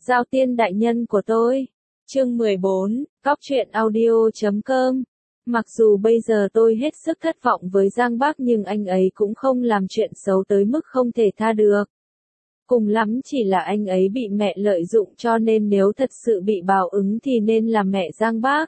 Giao tiên đại nhân của tôi. Chương 14, Cóc truyện audio.com. Mặc dù bây giờ tôi hết sức thất vọng với Giang Bác nhưng anh ấy cũng không làm chuyện xấu tới mức không thể tha được. Cùng lắm chỉ là anh ấy bị mẹ lợi dụng cho nên nếu thật sự bị báo ứng thì nên là mẹ Giang Bác.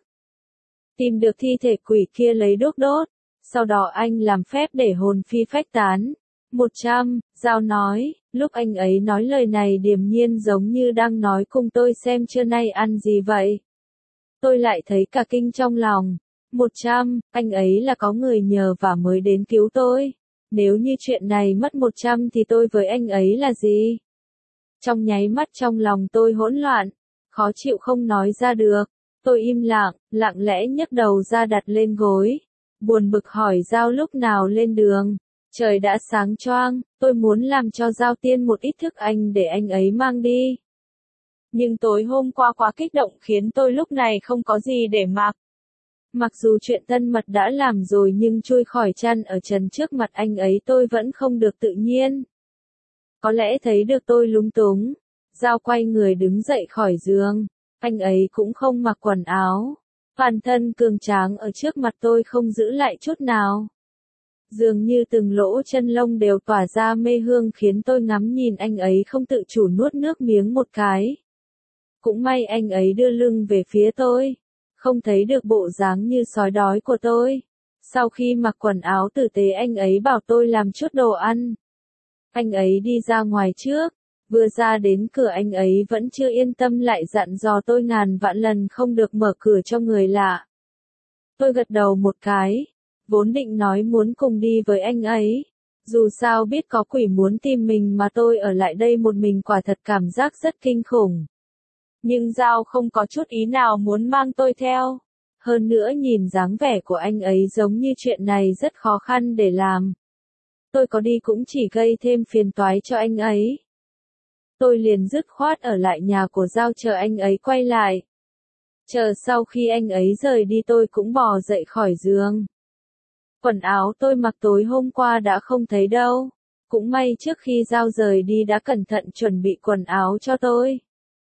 Tìm được thi thể quỷ kia lấy đốt đốt, sau đó anh làm phép để hồn phi phách tán. 100, Giao nói, lúc anh ấy nói lời này điềm nhiên giống như đang nói cùng tôi xem trưa nay ăn gì vậy. Tôi lại thấy cả kinh trong lòng. 100, anh ấy là có người nhờ và mới đến cứu tôi. Nếu như chuyện này mất 100 thì tôi với anh ấy là gì? Trong nháy mắt trong lòng tôi hỗn loạn, khó chịu không nói ra được. Tôi im lặng, lặng lẽ nhấc đầu ra đặt lên gối. Buồn bực hỏi Giao lúc nào lên đường. Trời đã sáng choang, tôi muốn làm cho Giao Tiên một ít thức ăn để anh ấy mang đi. Nhưng tối hôm qua quá kích động khiến tôi lúc này không có gì để mặc. Mặc dù chuyện thân mật đã làm rồi nhưng chui khỏi chăn ở trần trước mặt anh ấy tôi vẫn không được tự nhiên. Có lẽ thấy được tôi lúng túng, Giao quay người đứng dậy khỏi giường. Anh ấy cũng không mặc quần áo. Toàn thân cường tráng ở trước mặt tôi không giữ lại chút nào. Dường như từng lỗ chân lông đều tỏa ra mê hương khiến tôi ngắm nhìn anh ấy không tự chủ nuốt nước miếng một cái. Cũng may anh ấy đưa lưng về phía tôi, không thấy được bộ dáng như sói đói của tôi. Sau khi mặc quần áo tử tế anh ấy bảo tôi làm chút đồ ăn. Anh ấy đi ra ngoài trước, vừa ra đến cửa anh ấy vẫn chưa yên tâm lại dặn dò tôi ngàn vạn lần không được mở cửa cho người lạ. Tôi gật đầu một cái. Vốn định nói muốn cùng đi với anh ấy. Dù sao biết có quỷ muốn tìm mình mà tôi ở lại đây một mình quả thật cảm giác rất kinh khủng. Nhưng Giao không có chút ý nào muốn mang tôi theo. Hơn nữa nhìn dáng vẻ của anh ấy giống như chuyện này rất khó khăn để làm. Tôi có đi cũng chỉ gây thêm phiền toái cho anh ấy. Tôi liền dứt khoát ở lại nhà của Giao chờ anh ấy quay lại. Chờ sau khi anh ấy rời đi tôi cũng bò dậy khỏi giường. Quần áo tôi mặc tối hôm qua đã không thấy đâu. Cũng may trước khi Giao rời đi đã cẩn thận chuẩn bị quần áo cho tôi.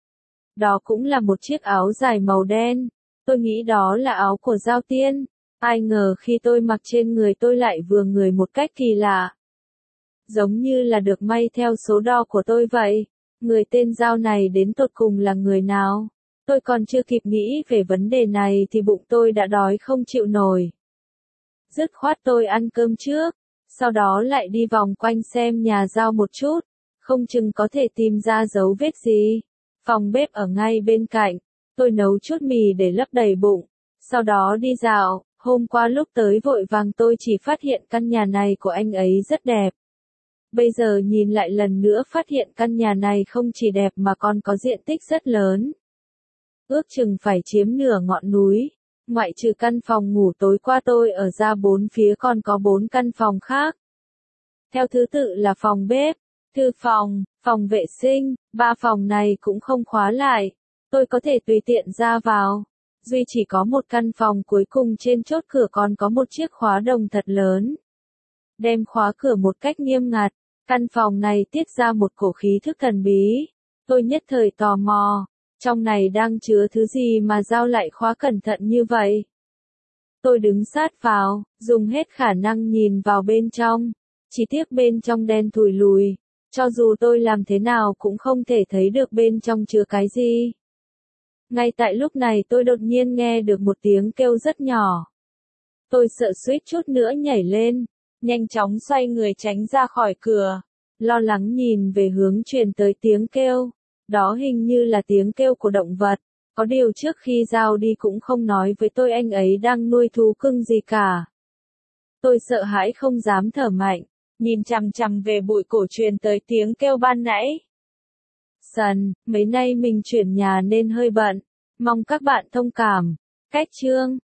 Đó cũng là một chiếc áo dài màu đen. Tôi nghĩ đó là áo của Giao Tiên. Ai ngờ khi tôi mặc trên người tôi lại vừa người một cách kỳ lạ. Giống như là được may theo số đo của tôi vậy. Người tên Giao này đến tột cùng là người nào? Tôi còn chưa kịp nghĩ về vấn đề này thì bụng tôi đã đói không chịu nổi. Dứt khoát tôi ăn cơm trước, sau đó lại đi vòng quanh xem nhà Giao một chút, không chừng có thể tìm ra dấu vết gì. Phòng bếp ở ngay bên cạnh, tôi nấu chút mì để lấp đầy bụng, sau đó đi dạo. Hôm qua lúc tới vội vàng tôi chỉ phát hiện căn nhà này của anh ấy rất đẹp. Bây giờ nhìn lại lần nữa phát hiện căn nhà này không chỉ đẹp mà còn có diện tích rất lớn. Ước chừng phải chiếm nửa ngọn núi. Ngoại trừ căn phòng ngủ tối qua tôi ở ra bốn phía còn có 4 căn phòng khác. Theo thứ tự là phòng bếp, thư phòng, phòng vệ sinh, 3 phòng này cũng không khóa lại. Tôi có thể tùy tiện ra vào. Duy chỉ có một căn phòng cuối cùng trên chốt cửa còn có một chiếc khóa đồng thật lớn. Đem khóa cửa một cách nghiêm ngặt. Căn phòng này tiết ra một cổ khí thức thần bí. Tôi nhất thời tò mò. Trong này đang chứa thứ gì mà Giao lại khóa cẩn thận như vậy? Tôi đứng sát vào, dùng hết khả năng nhìn vào bên trong. Chỉ tiếc bên trong đen thùi lùi. Cho dù tôi làm thế nào cũng không thể thấy được bên trong chứa cái gì. Ngay tại lúc này tôi đột nhiên nghe được một tiếng kêu rất nhỏ. Tôi sợ suýt chút nữa nhảy lên, nhanh chóng xoay người tránh ra khỏi cửa. Lo lắng nhìn về hướng truyền tới tiếng kêu. Đó hình như là tiếng kêu của động vật. Có điều trước khi Giao đi cũng không nói với tôi anh ấy đang nuôi thú cưng gì cả. Tôi sợ hãi không dám thở mạnh, nhìn chằm chằm về bụi cổ truyền tới tiếng kêu ban nãy. Sần, mấy nay mình chuyển nhà nên hơi bận, mong các bạn thông cảm. Cách chương